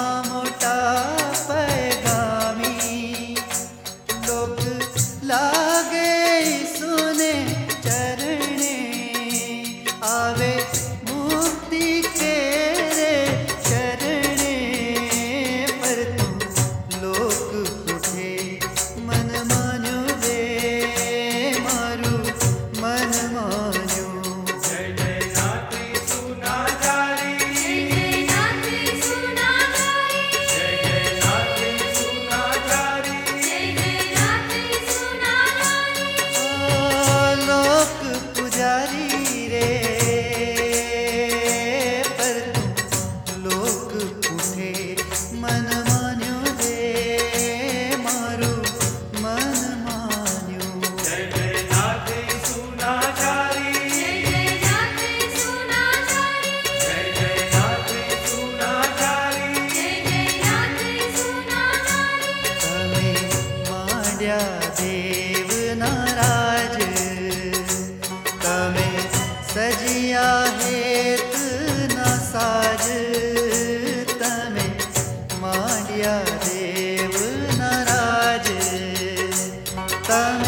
मोटा पैगामी लोक लागे सुने चरणे आवे मुक्ति के रे चरणे पर तू लोक उठे मन मान्यो रे मारू मन मान्यो। पुजारी रे पर तू लोक उठे मन मान्यो रे मारू मन मान्यो। जय जय नाथ सुनाचारी, जय जय नाथ सुनाचारी, जय जय नाथ सुनाचारी, जय जय नाथ सुनाचारी। तमे मांड्या देव नाराज तमे सजिया हेत न साज तमे मांड्या देव नाराज तमे